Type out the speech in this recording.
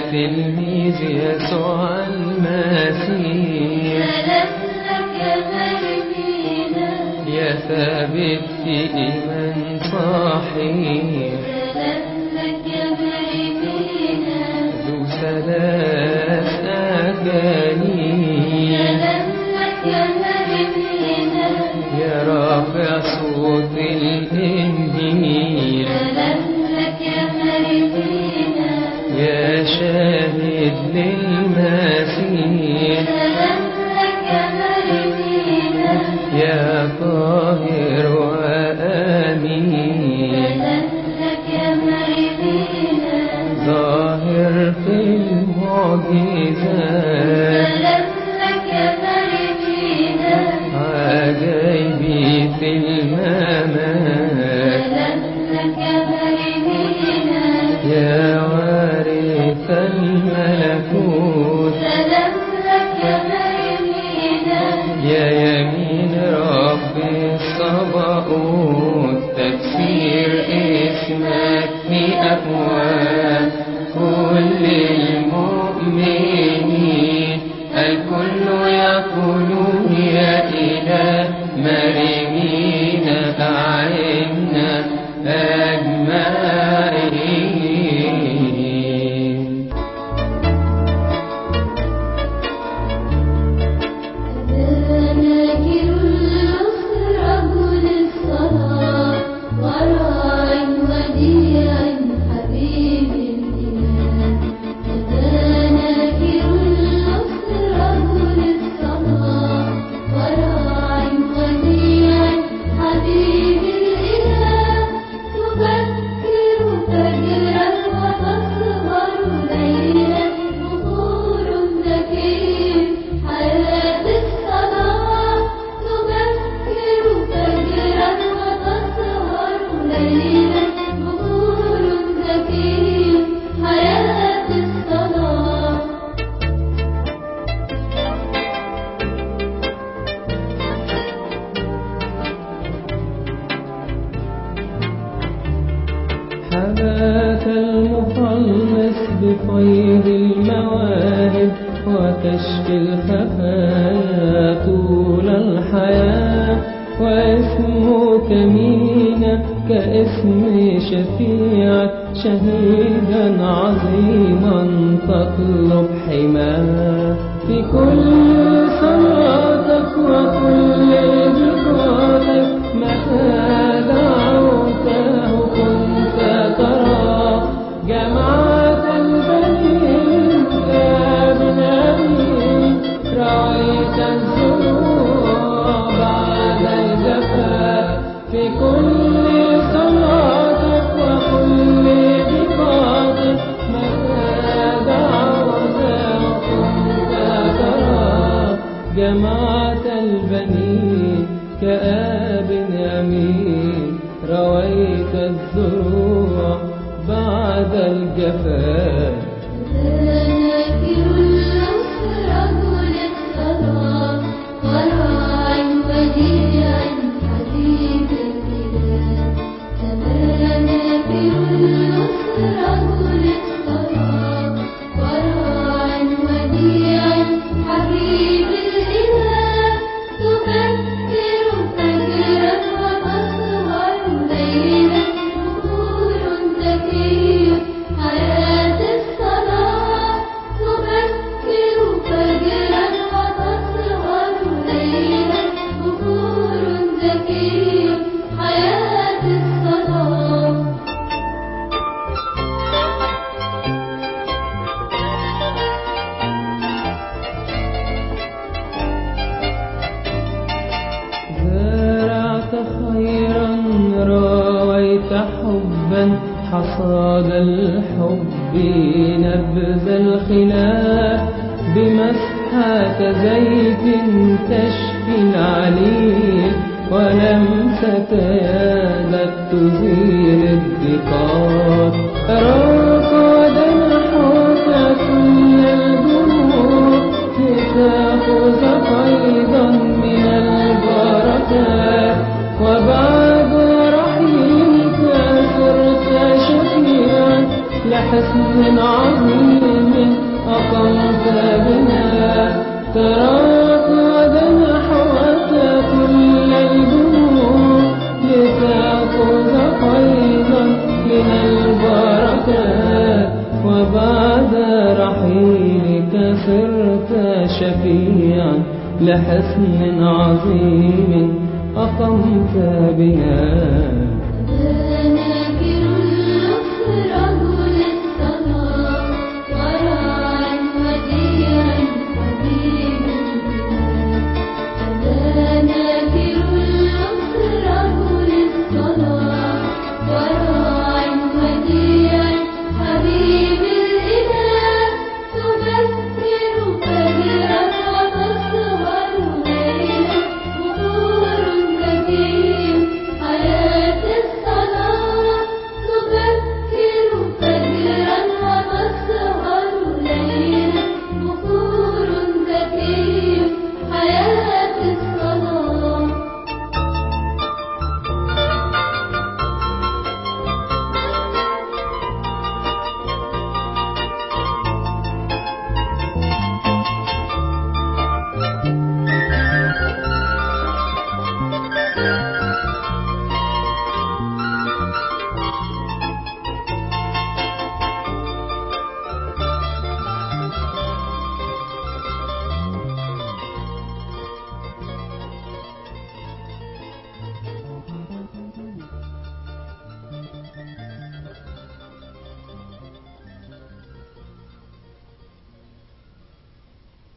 تلميذ يسوع المسيح، سلام لك يا مريمينا، يا ثابت في إيمان صحيح، سلام لك يا مريمينا، ذو ثلاث أجانب، سلام لك يا مريمينا، يا رافع صوت الإنجيل، سلام لك يا مريمينا، يا شاهد للمسيح، سلام لك يا مريمينا، يا طاهر وأمين، سلام لك يا مريمينا، ظاهر في المعجزات، سلام لك يا مريمينا، عجائبي في الممات، سلام لك يا مريمينا، يا وارث الملكوت، سلام لك يا مريمينا، يا يمين رب الصباؤوت، تفسير اسمك في أفواه كل المؤمنين، الكل يقولون يا إله مريمين أعنا أجمعين. ناكر يخرج للصلاة، وراع وديع حبيب الإله، ناكر يخرج للصلاة، وراع وديع حبيب الإله، تبكر فجرا وتسهر ليلا، بخور ذكي حياة الصلاة، تبكر فجرا وتسهر ليلا، بخور ذكي حياة الصلاة. حباك المخلص بفيض المواهب، وتشفي الخفايا طول الحياة، واسمك مينا كاسم شفيعك، شهيدا عظيما تطلب حماه، في كل صلاتك وكل ذكراتك، متى دعوته كنت ترى، جمعت البنين كابن أمين، رأيت الزروع بعد الجفاف، في كل صلاتك وكل ذكراتك، متى دعوته كنت ترى، جمعت البنين كآب أمين، رويت الزروع بعد الجفاف. ناكر يخرج للصلاة، وراع وديع حبيب الإله، ناكر يخرج للصلاة، وراع وديع حبيب الإله، تبكر فجرا وتسهر ليلا، بخور ذكي حياة الصلاة، تبكر فجرا وتسهر ليلا، بخور ذكي حياة الصلاة. زرعت خيرا، رويت حبا، حصاد الحب نبذ الخلاف، بمسحة زيت تشفي العليل، ولمسة يدك تزيل الضيقات، راقد الحوت كل الجموع، لتأخذ فيضا من البركات، وبعد رحيلك صرت شفيعا لحسن عظيم وبعد رحيلك صرت شفيعا لحصن عظيم أقمت بنا